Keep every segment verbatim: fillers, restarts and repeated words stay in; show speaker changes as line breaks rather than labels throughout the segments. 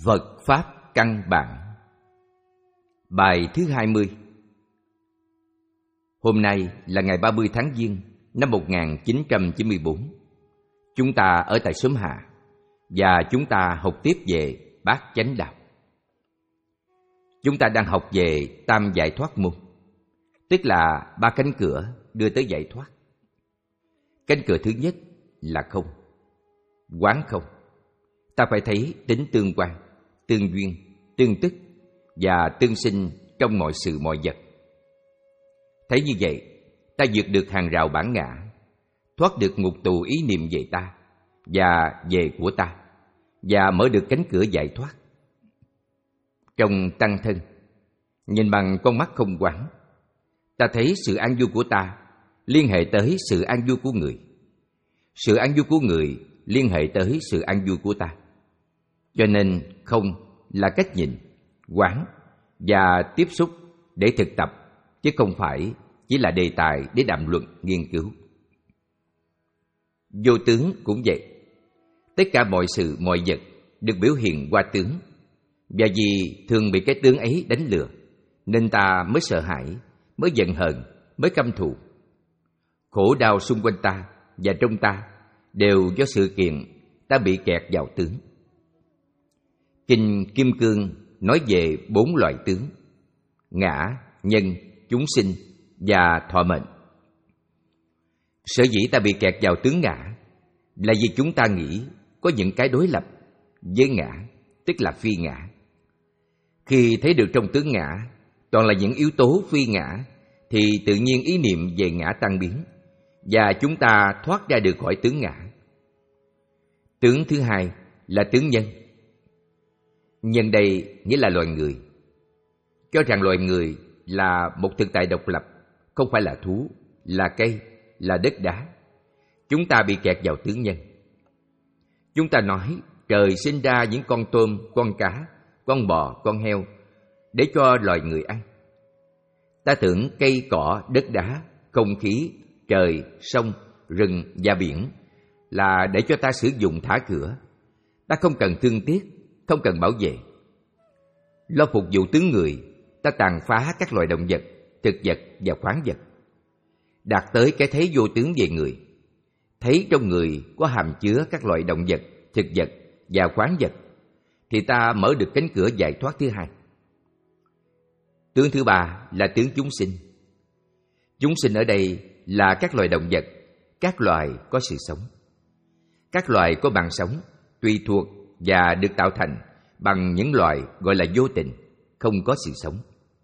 Phật Pháp căn bản. Bài thứ hai mươi. Hôm nay là ngày ba mươi tháng Giêng năm một nghìn chín trăm chín mươi tư. Chúng ta ở tại xóm Hạ và chúng ta học tiếp về Bát Chánh Đạo. Chúng ta đang học về Tam Giải Thoát môn, tức là ba cánh cửa đưa tới giải thoát. Cánh cửa thứ nhất là không, quán không. Ta phải thấy tính tương quan, tương duyên, tương tức và tương sinh trong mọi sự mọi vật. Thấy như vậy, ta vượt được hàng rào bản ngã, thoát được ngục tù ý niệm về ta và về của ta, và mở được cánh cửa giải thoát. Trong tăng thân, nhìn bằng con mắt không quán, ta thấy sự an vui của ta liên hệ tới sự an vui của người. Sự an vui của người liên hệ tới sự an vui của ta. Cho nên không là cách nhìn, quán và tiếp xúc để thực tập, chứ không phải chỉ là đề tài để đàm luận, nghiên cứu. Vô tướng cũng vậy. Tất cả mọi sự, mọi vật được biểu hiện qua tướng. Và vì thường bị cái tướng ấy đánh lừa, nên ta mới sợ hãi, mới giận hờn, mới căm thù. Khổ đau xung quanh ta và trong ta đều do sự kiện ta bị kẹt vào tướng. Kinh Kim Cương nói về bốn loại tướng: ngã, nhân, chúng sinh và thọ mệnh. Sở dĩ ta bị kẹt vào tướng ngã là vì chúng ta nghĩ có những cái đối lập với ngã, tức là phi ngã. Khi thấy được trong tướng ngã toàn là những yếu tố phi ngã, thì tự nhiên ý niệm về ngã tan biến, và chúng ta thoát ra được khỏi tướng ngã. Tướng thứ hai là tướng nhân. Nhân đây nghĩa là loài người. Cho rằng loài người là một thực tại độc lập, không phải là thú, là cây, là đất đá. Chúng ta bị kẹt vào tướng nhân. Chúng ta nói trời sinh ra những con tôm, con cá, con bò, con heo để cho loài người ăn. Ta tưởng cây cỏ, đất đá, không khí, trời, sông, rừng và biển là để cho ta sử dụng thả cửa. Ta không cần thương tiếc, không cần bảo vệ. Lo phục vụ tướng người, ta tàn phá các loài động vật, thực vật và khoáng vật. Đạt tới cái thấy vô tướng về người, thấy trong người có hàm chứa các loại động vật, thực vật và khoáng vật, thì ta mở được cánh cửa giải thoát thứ hai. Tướng thứ ba là tướng chúng sinh. Chúng sinh ở đây là các loài động vật, các loài có sự sống. Các loài có mạng sống, tùy thuộc và được tạo thành bằng những loài gọi là vô tình, không có sự sống.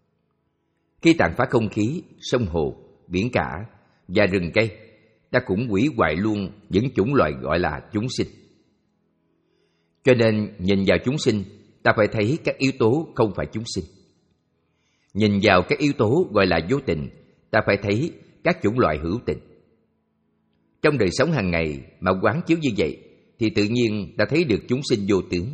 Khi tàn phá không khí, sông hồ, biển cả và rừng cây, ta cũng hủy hoại luôn những chủng loài gọi là chúng sinh. Cho nên nhìn vào chúng sinh, ta phải thấy các yếu tố không phải chúng sinh. Nhìn vào các yếu tố gọi là vô tình, ta phải thấy các chủng loại hữu tình. Trong đời sống hàng ngày mà quán chiếu như vậy, thì tự nhiên ta thấy được chúng sinh vô tướng.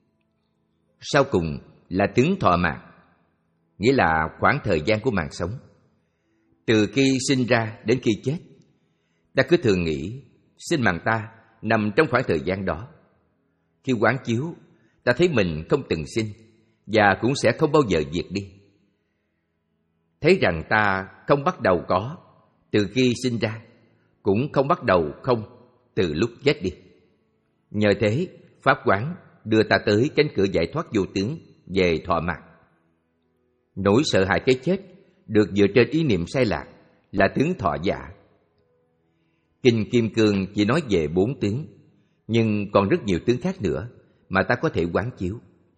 Sau cùng là tướng thọ mạng, nghĩa là khoảng thời gian của mạng sống. Từ khi sinh ra đến khi chết, ta cứ thường nghĩ sinh mạng ta nằm trong khoảng thời gian đó. Khi quán chiếu, ta thấy mình không từng sinh và cũng sẽ không bao giờ diệt đi. Thấy rằng ta không bắt đầu có từ khi sinh ra, cũng không bắt đầu không từ lúc chết đi. Nhờ thế, pháp quán đưa ta tới cánh cửa giải thoát vô tướng về thọ mạng. Nỗi sợ hãi cái chết được dựa trên ý niệm sai lạc là tướng thọ giả. Kinh Kim Cương chỉ nói về bốn tướng, nhưng còn rất nhiều tướng khác nữa mà ta có thể quán chiếu.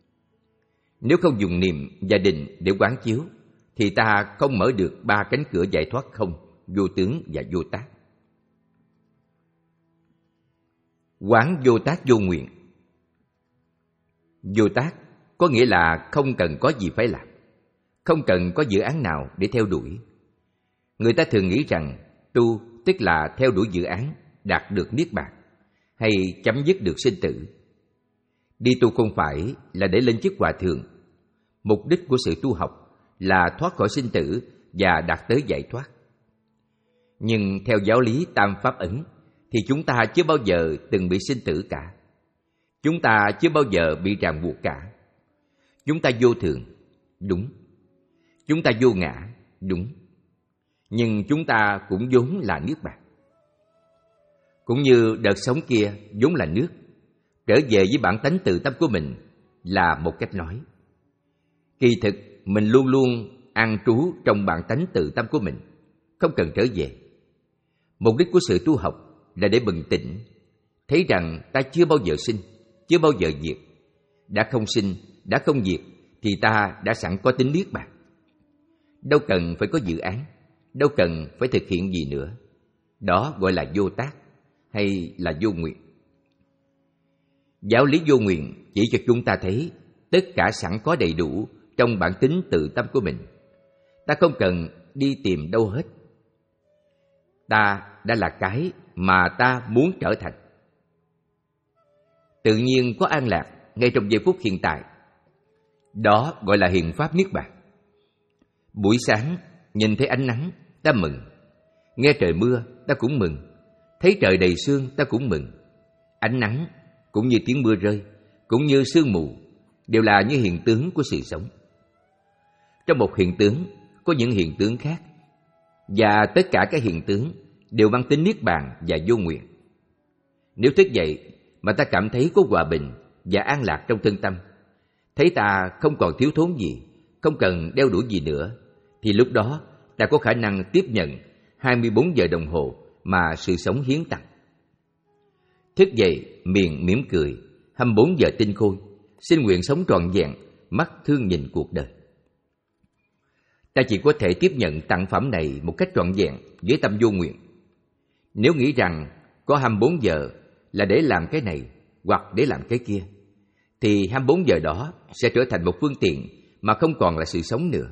Nếu không dùng niệm và định để quán chiếu, thì ta không mở được ba cánh cửa giải thoát không, vô tướng và vô tác. Quán vô tác vô nguyện. Vô tác có nghĩa là không cần có gì phải làm, không cần có dự án nào để theo đuổi. Người ta thường nghĩ rằng tu tức là theo đuổi dự án, đạt được niết bàn, hay chấm dứt được sinh tử. Đi tu không phải là để lên chức hòa thượng. Mục đích của sự tu học là thoát khỏi sinh tử và đạt tới giải thoát. Nhưng theo giáo lý Tam Pháp Ấn, thì chúng ta chưa bao giờ từng bị sinh tử cả. Chúng ta chưa bao giờ bị ràng buộc cả. Chúng ta vô thường, đúng. Chúng ta vô ngã, đúng. Nhưng chúng ta cũng vốn là Niết Bàn. Cũng như đợt sóng kia vốn là nước, trở về với bản tánh tự tâm của mình là một cách nói. Kỳ thực, mình luôn luôn an trú trong bản tánh tự tâm của mình, không cần trở về. Mục đích của sự tu học là để bừng tỉnh, thấy rằng ta chưa bao giờ sinh, chưa bao giờ diệt. Đã không sinh, đã không diệt, thì ta đã sẵn có tính Niết Bàn. Đâu cần phải có dự án, đâu cần phải thực hiện gì nữa. Đó gọi là vô tác hay là vô nguyện. Giáo lý vô nguyện chỉ cho chúng ta thấy tất cả sẵn có đầy đủ trong bản tính tự tâm của mình. Ta không cần đi tìm đâu hết. Ta đã là cái mà ta muốn trở thành. Tự nhiên có an lạc ngay trong giây phút hiện tại. Đó gọi là hiện pháp Niết Bàn. Buổi sáng nhìn thấy ánh nắng, ta mừng. Nghe trời mưa, ta cũng mừng. Thấy trời đầy sương, ta cũng mừng. Ánh nắng cũng như tiếng mưa rơi, cũng như sương mù, đều là những hiện tướng của sự sống. Trong một hiện tướng có những hiện tướng khác, và tất cả các hiện tướng đều mang tính Niết Bàn và vô nguyện. Nếu thức dậy mà ta cảm thấy có hòa bình và an lạc trong thân tâm, thấy ta không còn thiếu thốn gì, không cần đeo đuổi gì nữa, thì lúc đó ta có khả năng tiếp nhận hai mươi bốn giờ đồng hồ mà sự sống hiến tặng. Thức dậy, miệng mỉm cười, hai mươi bốn giờ tinh khôi, xin nguyện sống trọn vẹn, mắt thương nhìn cuộc đời. Ta chỉ có thể tiếp nhận tặng phẩm này một cách trọn vẹn với tâm vô nguyện. Nếu nghĩ rằng có hai mươi bốn giờ là để làm cái này hoặc để làm cái kia, thì hai mươi bốn giờ đó sẽ trở thành một phương tiện mà không còn là sự sống nữa.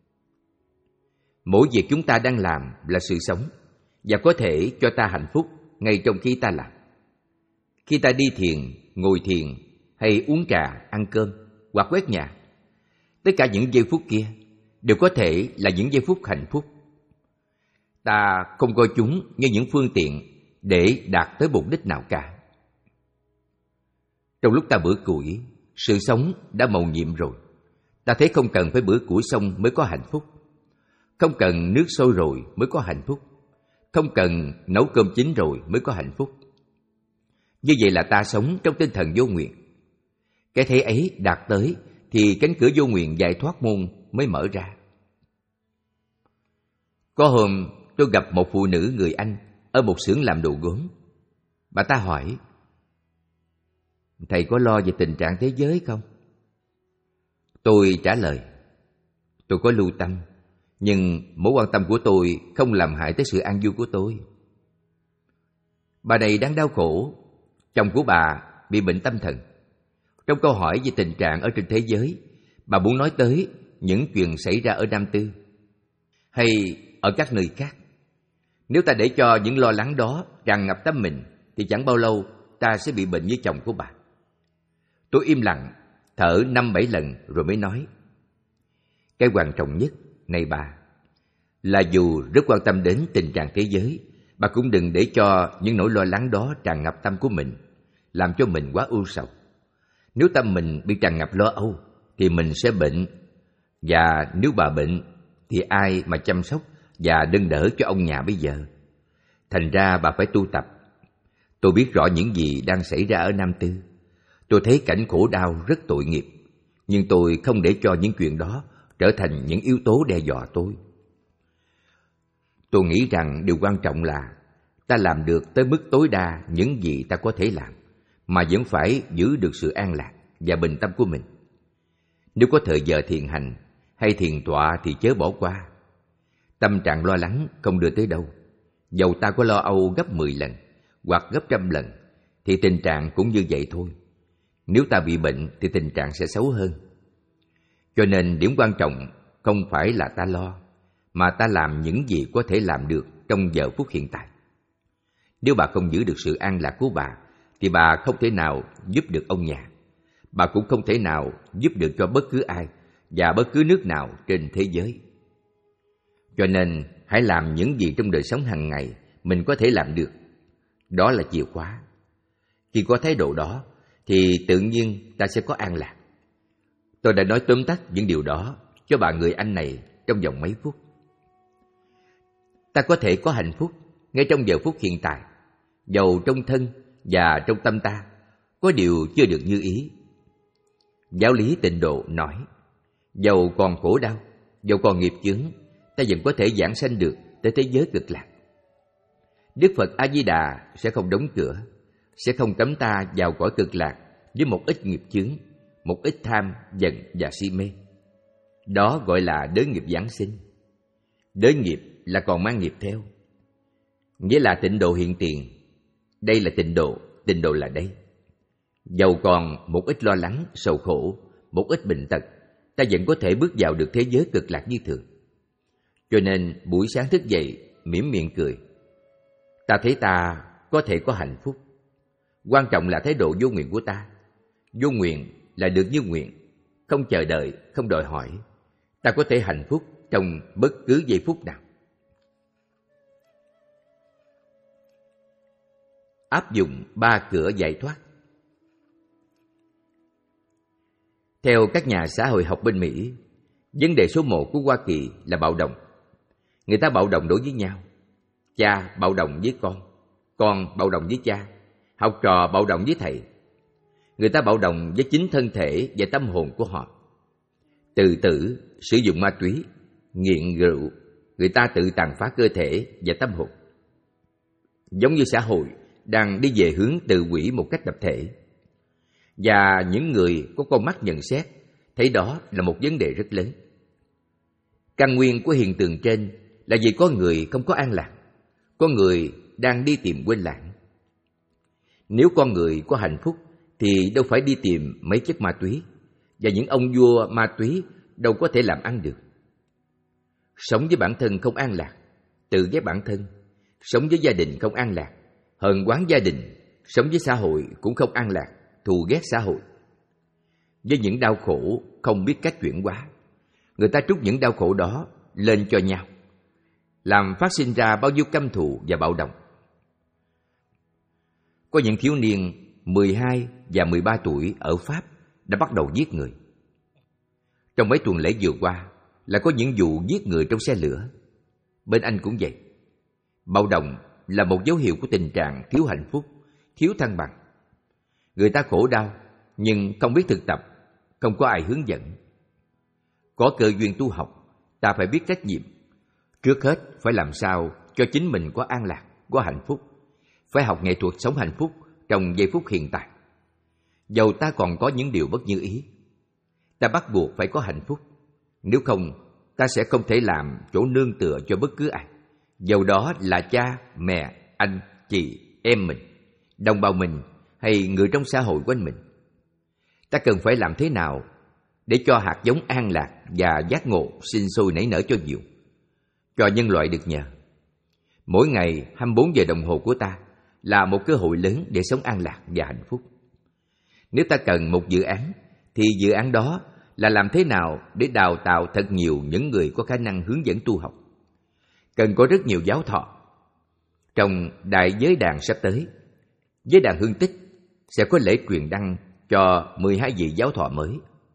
Mỗi việc chúng ta đang làm là sự sống và có thể cho ta hạnh phúc ngay trong khi ta làm. Khi ta đi thiền, ngồi thiền hay uống trà, ăn cơm hoặc quét nhà, tất cả những giây phút kia đều có thể là những giây phút hạnh phúc. Ta không coi chúng như những phương tiện để đạt tới mục đích nào cả. Trong lúc ta bữa củi, sự sống đã mầu nhiệm rồi. Ta thấy không cần phải bữa củi xong mới có hạnh phúc, không cần nước sôi rồi mới có hạnh phúc, không cần nấu cơm chín rồi mới có hạnh phúc. Như vậy là ta sống trong tinh thần vô nguyện. Cái thế ấy đạt tới thì cánh cửa vô nguyện giải thoát môn mới mở ra. Có hôm tôi gặp một phụ nữ người Anh ở một xưởng làm đồ gốm. Bà ta hỏi: "Thầy có lo về tình trạng thế giới không?" Tôi trả lời: "Tôi có lưu tâm, nhưng mối quan tâm của tôi không làm hại tới sự an vui của tôi." Bà này đang đau khổ. Chồng của bà bị bệnh tâm thần. Trong câu hỏi về tình trạng ở trên thế giới, bà muốn nói tới những chuyện xảy ra ở Nam Tư hay ở các nơi khác. Nếu ta để cho những lo lắng đó tràn ngập tâm mình, thì chẳng bao lâu ta sẽ bị bệnh như chồng của bà. Tôi im lặng, thở năm bảy lần rồi mới nói: "Cái quan trọng nhất, này bà, là dù rất quan tâm đến tình trạng thế giới, bà cũng đừng để cho những nỗi lo lắng đó tràn ngập tâm của mình, làm cho mình quá ưu sầu. Nếu tâm mình bị tràn ngập lo âu, thì mình sẽ bệnh. Và nếu bà bệnh, thì ai mà chăm sóc và nâng đỡ cho ông nhà bây giờ? Thành ra bà phải tu tập. Tôi biết rõ những gì đang xảy ra ở Nam Tư. Tôi thấy cảnh khổ đau rất tội nghiệp, nhưng tôi không để cho những chuyện đó trở thành những yếu tố đe dọa tôi. Tôi nghĩ rằng điều quan trọng là ta làm được tới mức tối đa những gì ta có thể làm, mà vẫn phải giữ được sự an lạc và bình tâm của mình. Nếu có thời giờ thiền hành hay thiền tọa thì chớ bỏ qua. Tâm trạng lo lắng không đưa tới đâu. Dầu ta có lo âu gấp mười lần hoặc gấp trăm lần, thì tình trạng cũng như vậy thôi. Nếu ta bị bệnh thì tình trạng sẽ xấu hơn. Cho nên điểm quan trọng không phải là ta lo, mà ta làm những gì có thể làm được trong giờ phút hiện tại. Nếu bà không giữ được sự an lạc của bà, thì bà không thể nào giúp được ông nhà. Bà cũng không thể nào giúp được cho bất cứ ai và bất cứ nước nào trên thế giới. Cho nên hãy làm những gì trong đời sống hàng ngày mình có thể làm được. Đó là chìa khóa. Khi có thái độ đó thì tự nhiên ta sẽ có an lạc. Tôi đã nói tóm tắt những điều đó cho bà người Anh này trong vòng mấy phút. Ta có thể có hạnh phúc ngay trong giờ phút hiện tại, dầu trong thân và trong tâm ta có điều chưa được như ý. Giáo lý Tịnh Độ nói, dầu còn khổ đau, dầu còn nghiệp chướng, ta vẫn có thể giảng sanh được tới thế giới cực lạc. Đức Phật A Di Đà sẽ không đóng cửa, sẽ không cấm ta vào cõi cực lạc với một ít nghiệp chướng, một ít tham, giận và si mê. Đó gọi là đới nghiệp giáng sinh. Đới nghiệp là còn mang nghiệp theo, nghĩa là tịnh độ hiện tiền. Đây là tịnh độ, tịnh độ là đây. Dầu còn một ít lo lắng, sầu khổ, một ít bệnh tật, ta vẫn có thể bước vào được thế giới cực lạc như thường. Cho nên buổi sáng thức dậy, mỉm miệng cười. Ta thấy ta có thể có hạnh phúc. Quan trọng là thái độ vô nguyện của ta. Vô nguyện là được như nguyện, không chờ đợi, không đòi hỏi. Ta có thể hạnh phúc trong bất cứ giây phút nào. Áp dụng ba cửa giải thoát. Theo các nhà xã hội học bên Mỹ, vấn đề số một của Hoa Kỳ là bạo động. Người ta bạo động đối với nhau. Cha bạo động với con, con bạo động với cha, học trò bạo động với thầy. Người ta bạo động với chính thân thể và tâm hồn của họ. Tự tử, sử dụng ma túy, nghiện rượu, người ta tự tàn phá cơ thể và tâm hồn. Giống như xã hội đang đi về hướng tự hủy một cách tập thể. Và những người có con mắt nhận xét thấy đó là một vấn đề rất lớn. Căn nguyên của hiện tượng trên là vì có người không có an lạc, có người đang đi tìm quên lãng. Nếu con người có hạnh phúc thì đâu phải đi tìm mấy chất ma túy, và những ông vua ma túy đâu có thể làm ăn được. Sống với bản thân không an lạc, tự ghét bản thân, sống với gia đình không an lạc, hờn oán gia đình, sống với xã hội cũng không an lạc, thù ghét xã hội. Với những đau khổ không biết cách chuyển hóa, người ta trút những đau khổ đó lên cho nhau, làm phát sinh ra bao nhiêu căm thù và bạo động. Có những thiếu niên mười hai và mười ba tuổi ở Pháp đã bắt đầu giết người. Trong mấy tuần lễ vừa qua là có những vụ giết người trong xe lửa. Bên Anh cũng vậy. Bạo động là một dấu hiệu của tình trạng thiếu hạnh phúc, thiếu thăng bằng. Người ta khổ đau nhưng không biết thực tập, không có ai hướng dẫn. Có cơ duyên tu học, ta phải biết trách nhiệm. Trước hết phải làm sao cho chính mình có an lạc, có hạnh phúc. Phải học nghệ thuật sống hạnh phúc trong giây phút hiện tại. Dầu ta còn có những điều bất như ý, ta bắt buộc phải có hạnh phúc. Nếu không, ta sẽ không thể làm chỗ nương tựa cho bất cứ ai, dầu đó là cha, mẹ, anh, chị, em mình, đồng bào mình hay người trong xã hội quanh mình. Ta cần phải làm thế nào để cho hạt giống an lạc và giác ngộ sinh sôi nảy nở cho nhiều, cho nhân loại được nhờ. Mỗi ngày hai mươi bốn giờ đồng hồ của ta là một cơ hội lớn để sống an lạc và hạnh phúc. Nếu ta cần một dự án, thì dự án đó là làm thế nào để đào tạo thật nhiều những người có khả năng hướng dẫn tu học. Cần có rất nhiều giáo thọ. Trong đại giới đàn sắp tới, giới đàn Hương Tích sẽ có lễ truyền đăng cho mười hai vị giáo thọ mới.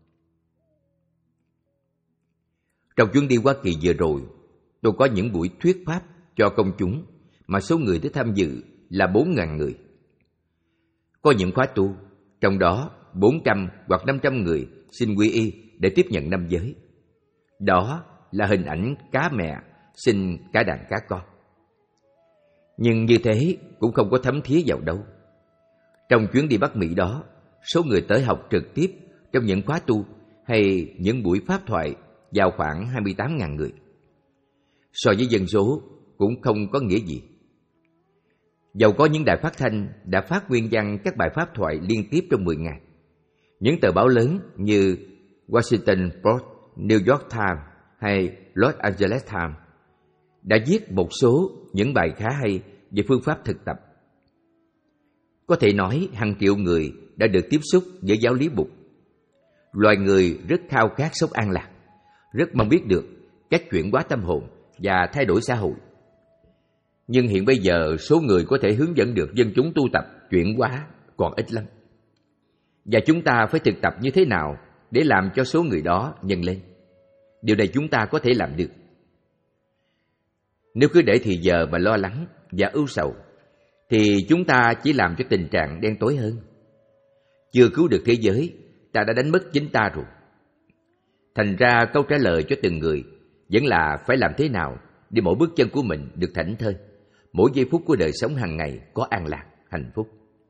Trong chuyến đi Hoa Kỳ vừa rồi, tôi có những buổi thuyết pháp cho công chúng mà số người tới tham dự là bốn nghìn người. Có những khóa tu, trong đó bốn trăm hoặc năm trăm người xin quy y để tiếp nhận năm giới. Đó là hình ảnh cá mẹ sinh cả đàn cá con. Nhưng như thế cũng không có thấm thía vào đâu. Trong chuyến đi Bắc Mỹ đó, số người tới học trực tiếp trong những khóa tu hay những buổi pháp thoại vào khoảng hai mươi tám nghìn người. So với dân số cũng không có nghĩa gì. Dầu có những đài phát thanh đã phát nguyên văn các bài pháp thoại liên tiếp trong mười ngày. Những tờ báo lớn như Washington Post, New York Times hay Los Angeles Times đã viết một số những bài khá hay về phương pháp thực tập. Có thể nói hàng triệu người đã được tiếp xúc với giáo lý Bụt. Loài người rất khao khát sống an lạc, rất mong biết được cách chuyển hóa tâm hồn và thay đổi xã hội. Nhưng hiện bây giờ số người có thể hướng dẫn được dân chúng tu tập chuyển hóa còn ít lắm. Và chúng ta phải thực tập như thế nào để làm cho số người đó nhân lên. Điều này chúng ta có thể làm được. Nếu cứ để thì giờ mà lo lắng và ưu sầu, thì chúng ta chỉ làm cho tình trạng đen tối hơn. Chưa cứu được thế giới, ta đã đánh mất chính ta rồi. Thành ra câu trả lời cho từng người vẫn là phải làm thế nào để mỗi bước chân của mình được thảnh thơi, mỗi giây phút của đời sống hàng ngày có an lạc, hạnh phúc.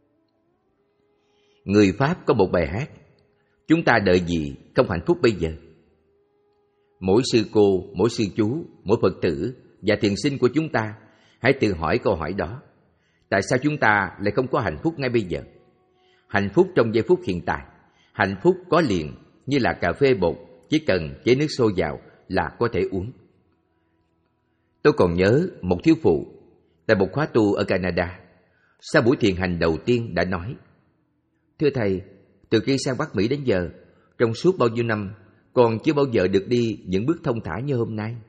Người Pháp có một bài hát: chúng ta đợi gì không hạnh phúc bây giờ. Mỗi sư cô, mỗi sư chú, mỗi Phật tử và thiền sinh của chúng ta hãy tự hỏi câu hỏi đó. Tại sao chúng ta lại không có hạnh phúc ngay bây giờ? Hạnh phúc trong giây phút hiện tại, hạnh phúc có liền như là cà phê bột, chỉ cần chế nước sôi vào là có thể uống. Tôi còn nhớ một thiếu phụ tại một khóa tu ở Canada, sau buổi thiền hành đầu tiên đã nói: thưa thầy, từ khi sang Bắc Mỹ đến giờ, trong suốt bao nhiêu năm, con chưa bao giờ được đi những bước thông thả như hôm nay.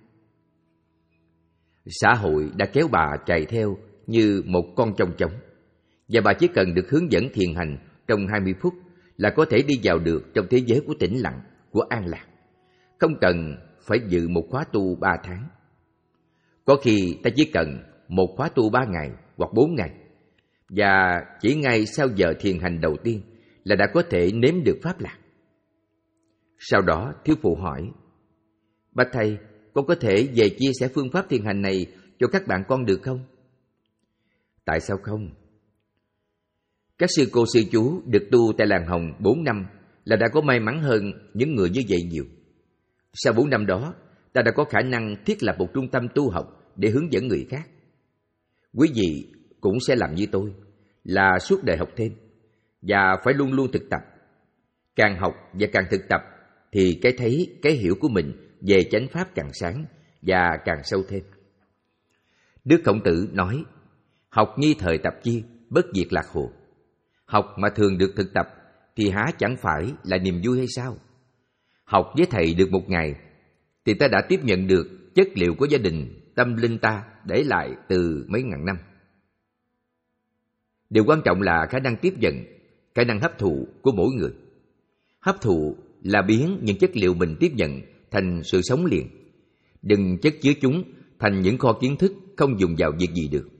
Xã hội đã kéo bà chạy theo như một con chong chóng, và bà chỉ cần được hướng dẫn thiền hành trong hai mươi phút là có thể đi vào được trong thế giới của tĩnh lặng, của an lạc, không cần phải dự một khóa tu ba tháng. Có khi ta chỉ cần một khóa tu ba ngày hoặc bốn ngày, và chỉ ngay sau giờ thiền hành đầu tiên là đã có thể nếm được pháp lạc. Sau đó thiếu phụ hỏi: bạch thầy, con có thể về chia sẻ phương pháp thiền hành này cho các bạn con được không? Tại sao không? Các sư cô sư chú được tu tại làng Hồng bốn năm là đã có may mắn hơn những người như vậy nhiều. Sau bốn năm đó, ta đã có khả năng thiết lập một trung tâm tu học để hướng dẫn người khác. Quý vị cũng sẽ làm như tôi, là suốt đời học thêm, và phải luôn luôn thực tập. Càng học và càng thực tập, thì cái thấy, cái hiểu của mình về chánh pháp càng sáng và càng sâu thêm. Đức Khổng Tử nói: học nhi thời tập chi, bất diệt lạc hồ. Học mà thường được thực tập thì há chẳng phải là niềm vui hay sao? Học với thầy được một ngày thì ta đã tiếp nhận được chất liệu của gia đình, tâm linh ta để lại từ mấy ngàn năm. Điều quan trọng là khả năng tiếp nhận, khả năng hấp thụ của mỗi người. Hấp thụ là biến những chất liệu mình tiếp nhận thành sự sống liền. Đừng chất chứa chúng thành những kho kiến thức không dùng vào việc gì được.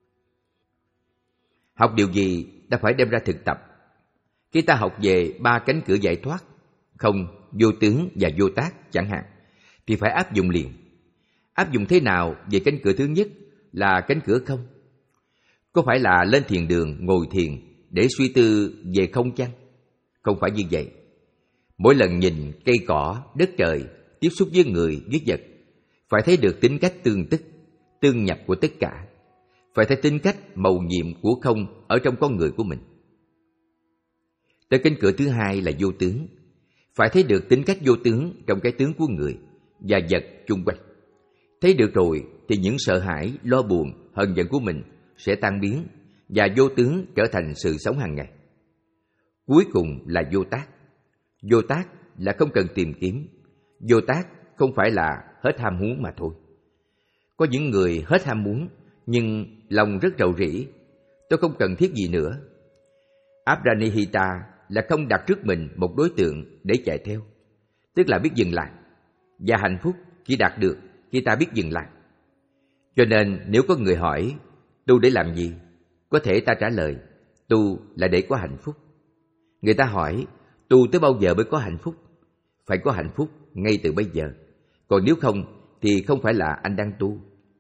Học điều gì ta phải đem ra thực tập. Khi ta học về ba cánh cửa giải thoát, không, vô tướng và vô tác chẳng hạn, thì phải áp dụng liền. Áp dụng thế nào về cánh cửa thứ nhất là cánh cửa không? Có phải là lên thiền đường ngồi thiền để suy tư về không chăng? Không phải như vậy. Mỗi lần nhìn cây cỏ, đất trời, tiếp xúc với người, với vật, phải thấy được tính cách tương tức, tương nhập của tất cả. Phải thấy tính cách mầu nhiệm của không ở trong con người của mình. Tới cánh cửa thứ hai là vô tướng. Phải thấy được tính cách vô tướng trong cái tướng của người và vật chung quanh. Thấy được rồi thì những sợ hãi, lo buồn, hờn giận của mình sẽ tan biến và vô tướng trở thành sự sống hàng ngày. Cuối cùng là vô tác. Vô tác là không cần tìm kiếm. Vô tác không phải là hết ham muốn mà thôi. Có những người hết ham muốn nhưng lòng rất rầu rĩ. Tôi không cần thiết gì nữa. Apranihita là không đặt trước mình một đối tượng để chạy theo, tức là biết dừng lại. Và hạnh phúc chỉ đạt được khi ta biết dừng lại. Cho nên nếu có người hỏi tu để làm gì, có thể ta trả lời tu là để có hạnh phúc. Người ta hỏi tu tới bao giờ mới có hạnh phúc? Phải có hạnh phúc ngay từ bây giờ. Còn nếu không thì không phải là anh đang tu.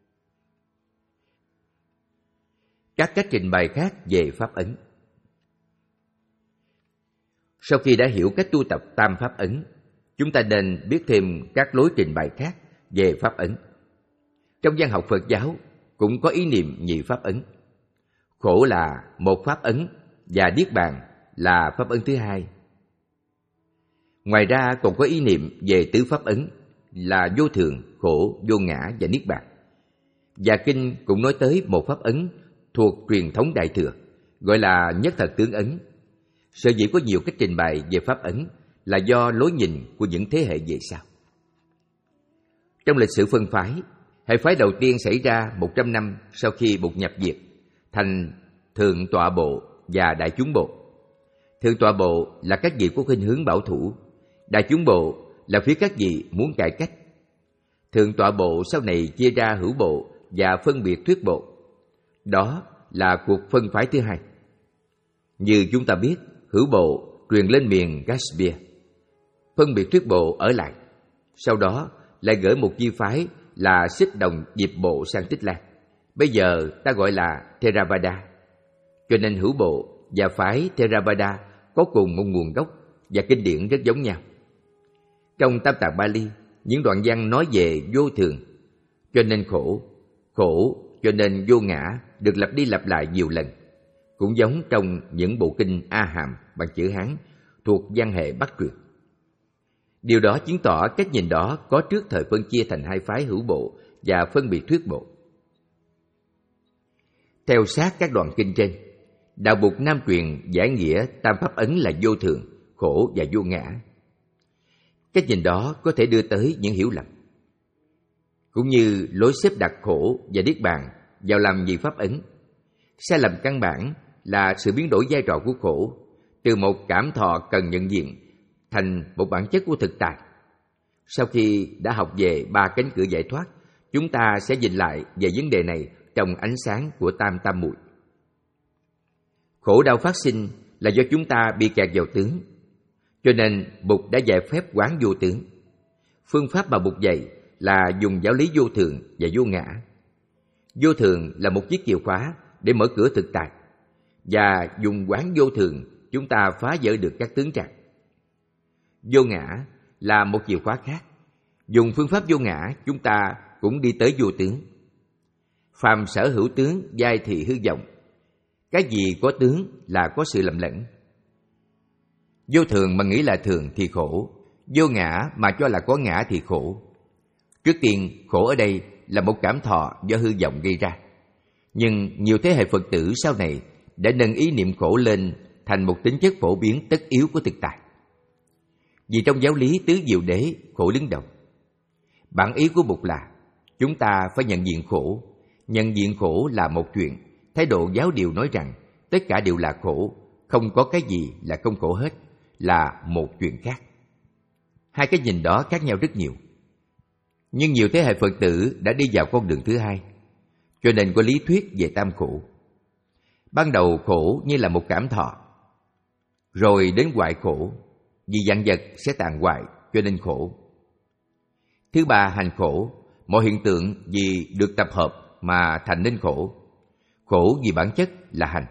Các cách trình bày khác về pháp ấn. Sau khi đã hiểu cách tu tập tam pháp ấn, chúng ta nên biết thêm các lối trình bày khác về pháp ấn. Trong văn học Phật giáo cũng có ý niệm nhị pháp ấn. Khổ là một pháp ấn và niết bàn là pháp ấn thứ hai. Ngoài ra còn có ý niệm về tứ pháp ấn là vô thường, khổ, vô ngã và niết bàn. Và kinh cũng nói tới một pháp ấn thuộc truyền thống Đại Thừa, gọi là nhất thật tướng ấn. Sở dĩ có nhiều cách trình bày về pháp ấn là do lối nhìn của những thế hệ về sau. Trong lịch sử phân phái, hệ phái đầu tiên xảy ra một trăm năm sau khi Bụt nhập diệt, thành Thượng Tọa Bộ và Đại Chúng Bộ. Thượng Tọa Bộ là các vị có khuynh hướng bảo thủ, Đại chúng bộ là phía các vị muốn cải cách. Thượng tọa bộ sau này chia ra hữu bộ và phân biệt thuyết bộ. Đó là cuộc phân phái thứ hai. Như chúng ta biết, hữu bộ truyền lên miền Kashmir, phân biệt thuyết bộ ở lại. Sau đó lại gửi một chi phái là Xích Đồng Diệp bộ sang Tích Lan. Bây giờ ta gọi là Theravada. Cho nên hữu bộ và phái Theravada có cùng một nguồn gốc và kinh điển rất giống nhau. Trong Tam Tạng Bali, những đoạn văn nói về vô thường, cho nên khổ, khổ cho nên vô ngã được lặp đi lặp lại nhiều lần, cũng giống trong những bộ kinh A Hàm bằng chữ Hán thuộc văn hệ Bắc truyền. Điều đó chứng tỏ cách nhìn đó có trước thời phân chia thành hai phái hữu bộ và phân biệt thuyết bộ. Theo sát các đoạn kinh trên, Đạo Bụt Nam truyền giải nghĩa tam pháp ấn là vô thường, khổ và vô ngã. Cách nhìn đó có thể đưa tới những hiểu lầm, cũng như lối xếp đặt khổ và niết bàn vào làm nhị pháp ấn. Sai lầm căn bản là sự biến đổi vai trò của khổ từ một cảm thọ cần nhận diện thành một bản chất của thực tại. Sau khi đã học về ba cánh cửa giải thoát, chúng ta sẽ nhìn lại về vấn đề này trong ánh sáng của tam tam muội. Khổ đau phát sinh là do chúng ta bị kẹt vào tướng, cho nên Bụt đã dạy phép quán vô tướng. Phương pháp mà Bụt dạy là dùng giáo lý vô thường và vô ngã. Vô thường là một chiếc chìa khóa để mở cửa thực tại, và dùng quán vô thường chúng ta phá vỡ được các tướng trần. Vô ngã là một chìa khóa khác. Dùng phương pháp vô ngã chúng ta cũng đi tới vô tướng. Phàm sở hữu tướng, giai thị hư vọng. Cái gì có tướng là có sự lầm lẫn. Vô thường mà nghĩ là thường thì khổ, vô ngã mà cho là có ngã thì khổ. Trước tiên, khổ ở đây là một cảm thọ do hư vọng gây ra. Nhưng nhiều thế hệ Phật tử sau này đã nâng ý niệm khổ lên thành một tính chất phổ biến tất yếu của thực tại. Vì trong giáo lý tứ diệu đế, khổ đứng đầu. Bản ý của Bụt là chúng ta phải nhận diện khổ. Nhận diện khổ là một chuyện. Thái độ giáo điều nói rằng tất cả đều là khổ, không có cái gì là không khổ hết, là một chuyện khác. Hai cái nhìn đó khác nhau rất nhiều. Nhưng nhiều thế hệ Phật tử đã đi vào con đường thứ hai, cho nên có lý thuyết về tam khổ. Ban đầu khổ như là một cảm thọ, rồi đến hoại khổ, vì vạn vật sẽ tàn hoại cho nên khổ. Thứ ba, hành khổ, mọi hiện tượng vì được tập hợp mà thành nên khổ. Khổ vì bản chất là hành.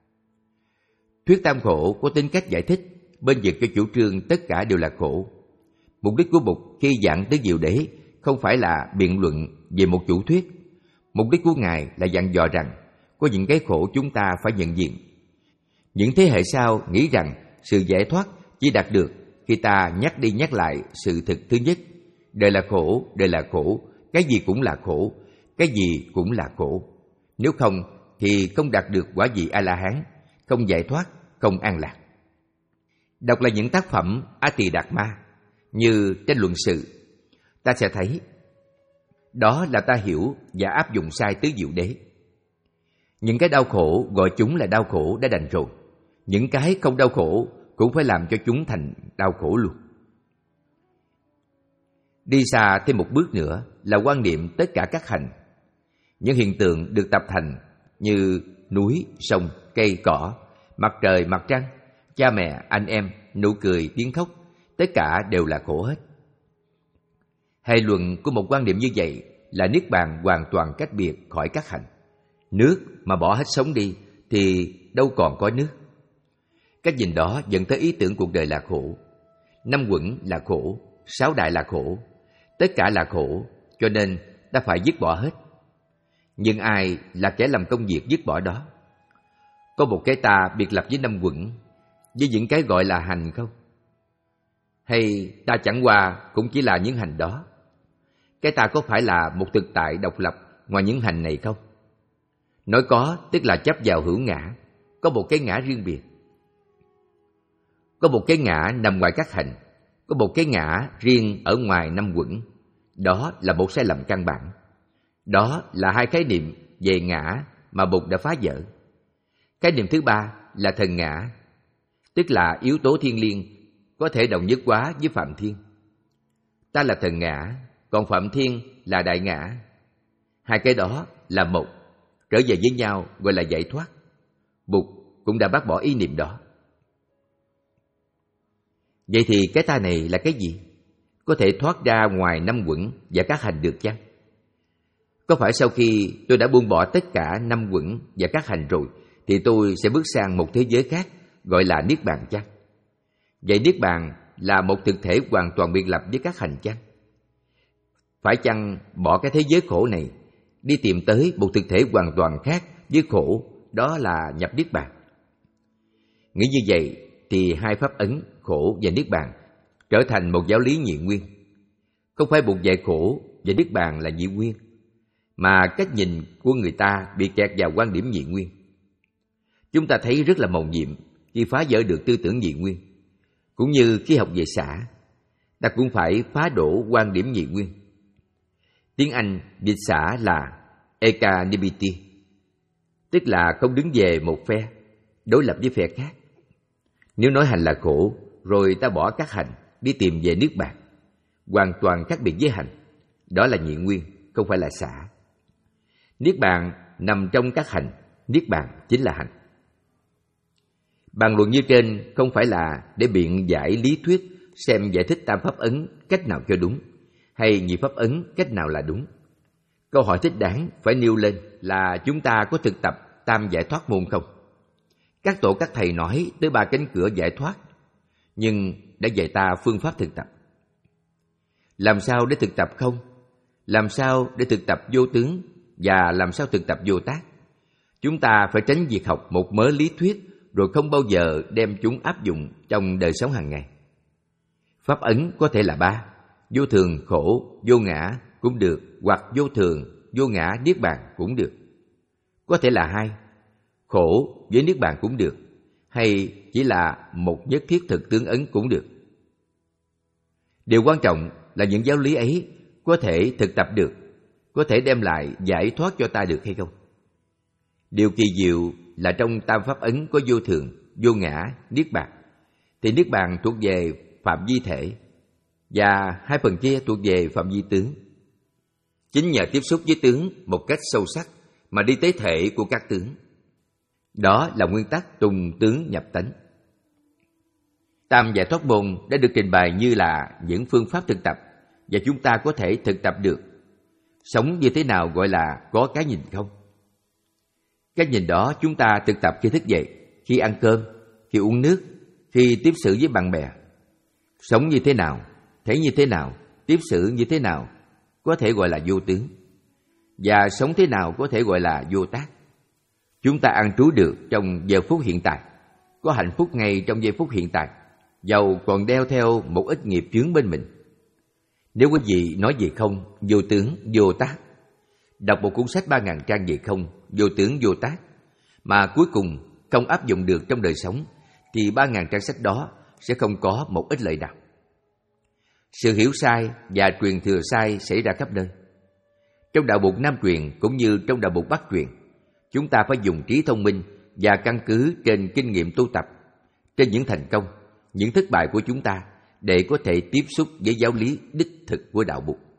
Thuyết tam khổ có tính cách giải thích bên vực cho chủ trương tất cả đều là khổ. Mục đích của Bụt khi giảng tới diệu đế không phải là biện luận về một chủ thuyết. Mục đích của Ngài là dặn dò rằng có những cái khổ chúng ta phải nhận diện. Những thế hệ sau nghĩ rằng sự giải thoát chỉ đạt được khi ta nhắc đi nhắc lại sự thực thứ nhất. Đời là khổ, đời là khổ, cái gì cũng là khổ, cái gì cũng là khổ. Nếu không thì không đạt được quả vị A-la-hán, không giải thoát, không an lạc. Đọc lại những tác phẩm A Tỳ Đạt Ma như Tranh luận sự, ta sẽ thấy đó là ta hiểu và áp dụng sai tứ diệu đế. Những cái đau khổ gọi chúng là đau khổ đã đành rồi. Những cái không đau khổ cũng phải làm cho chúng thành đau khổ luôn. Đi xa thêm một bước nữa là quan niệm tất cả các hành. Những hiện tượng được tập thành như núi, sông, cây, cỏ, mặt trời, mặt trăng, cha mẹ, anh em, nụ cười, tiếng khóc, tất cả đều là khổ hết. Hệ luận của một quan niệm như vậy là niết bàn hoàn toàn cách biệt khỏi các hành. Nước mà bỏ hết sống đi thì đâu còn có nước. Cách nhìn đó dẫn tới ý tưởng cuộc đời là khổ. Năm quẩn là khổ, sáu đại là khổ, tất cả là khổ, cho nên ta phải dứt bỏ hết. Nhưng ai là kẻ làm công việc dứt bỏ đó? Có một cái ta biệt lập với năm quẩn, với những cái gọi là hành không? Hay ta chẳng qua cũng chỉ là những hành đó? Cái ta có phải là một thực tại độc lập ngoài những hành này không? Nói có tức là chấp vào hữu ngã, có một cái ngã riêng biệt. Có một cái ngã nằm ngoài các hành, có một cái ngã riêng ở ngoài năm quẩn. Đó là một sai lầm căn bản. Đó là hai khái niệm về ngã mà Bụt đã phá vỡ. Khái niệm thứ ba là thần ngã, tức là yếu tố thiêng liêng có thể đồng nhất hóa với Phạm Thiên. Ta là thần ngã, còn Phạm Thiên là đại ngã. Hai cái đó là một, trở về với nhau gọi là giải thoát. Bụt cũng đã bác bỏ ý niệm đó. Vậy thì cái ta này là cái gì? Có thể thoát ra ngoài năm uẩn và các hành được chăng? Có phải sau khi tôi đã buông bỏ tất cả năm uẩn và các hành rồi thì tôi sẽ bước sang một thế giới khác gọi là Niết Bàn chăng? Vậy Niết Bàn là một thực thể hoàn toàn biệt lập với các hành chăng? Phải chăng bỏ cái thế giới khổ này, đi tìm tới một thực thể hoàn toàn khác với khổ, đó là nhập Niết Bàn? Nghĩ như vậy thì hai pháp ấn khổ và Niết Bàn trở thành một giáo lý nhị nguyên. Không phải Bụt dạy khổ và Niết Bàn là nhị nguyên, mà cách nhìn của người ta bị kẹt vào quan điểm nhị nguyên. Chúng ta thấy rất là mầu nhiệm khi phá vỡ được tư tưởng nhị nguyên. Cũng như khi học về xã, ta cũng phải phá đổ quan điểm nhị nguyên. Tiếng Anh dịch xã là equanimity, tức là không đứng về một phe, đối lập với phe khác. Nếu nói hành là khổ, rồi ta bỏ các hành, đi tìm về Niết Bàn, hoàn toàn khác biệt với hành. Đó là nhị nguyên, không phải là xã. Niết Bàn nằm trong các hành, Niết Bàn chính là hành. Bàn luận như trên không phải là để biện giải lý thuyết xem giải thích tam pháp ấn cách nào cho đúng, hay nhị pháp ấn cách nào là đúng. Câu hỏi thích đáng phải nêu lên là chúng ta có thực tập tam giải thoát môn không? Các tổ các thầy nói tới ba cánh cửa giải thoát, nhưng đã dạy ta phương pháp thực tập. Làm sao để thực tập không? Làm sao để thực tập vô tướng? Và làm sao thực tập vô tác? Chúng ta phải tránh việc học một mớ lý thuyết rồi không bao giờ đem chúng áp dụng trong đời sống hàng ngày. Pháp ấn có thể là ba: vô thường, khổ, vô ngã cũng được, hoặc vô thường, vô ngã, Niết Bàn cũng được. Có thể là hai: khổ với Niết Bàn cũng được, hay chỉ là một nhất thiết thực tướng ấn cũng được. Điều quan trọng là những giáo lý ấy có thể thực tập được, có thể đem lại giải thoát cho ta được hay không. Điều kỳ diệu là trong tam pháp ấn có vô thường, vô ngã, Niết Bàn, thì Niết Bàn thuộc về phạm vi thể, và hai phần kia thuộc về phạm vi tướng. Chính nhờ tiếp xúc với tướng một cách sâu sắc mà đi tới thể của các tướng. Đó là nguyên tắc tùng tướng nhập tánh. Tam giải thoát môn đã được trình bày như là những phương pháp thực tập, và chúng ta có thể thực tập được. Sống như thế nào gọi là có cái nhìn không? Cái nhìn đó chúng ta thực tập khi thức dậy, khi ăn cơm, khi uống nước, khi tiếp xử với bạn bè. Sống như thế nào, thấy như thế nào, tiếp xử như thế nào có thể gọi là vô tướng, và sống thế nào có thể gọi là vô tác. Chúng ta an trú được trong giờ phút hiện tại, có hạnh phúc ngay trong giây phút hiện tại, dầu còn đeo theo một ít nghiệp chướng bên mình. Nếu quý vị nói về không, vô tướng, vô tác, đọc một cuốn sách ba ngàn trang về không, vô tướng, vô tác, mà cuối cùng không áp dụng được trong đời sống, thì ba ngàn trang sách đó sẽ không có một ít lợi nào. Sự hiểu sai và truyền thừa sai xảy ra khắp nơi. Trong đạo Bụt Nam truyền cũng như trong đạo Bụt Bắc truyền, chúng ta phải dùng trí thông minh và căn cứ trên kinh nghiệm tu tập, trên những thành công, những thất bại của chúng ta để có thể tiếp xúc với giáo lý đích thực của đạo Bụt.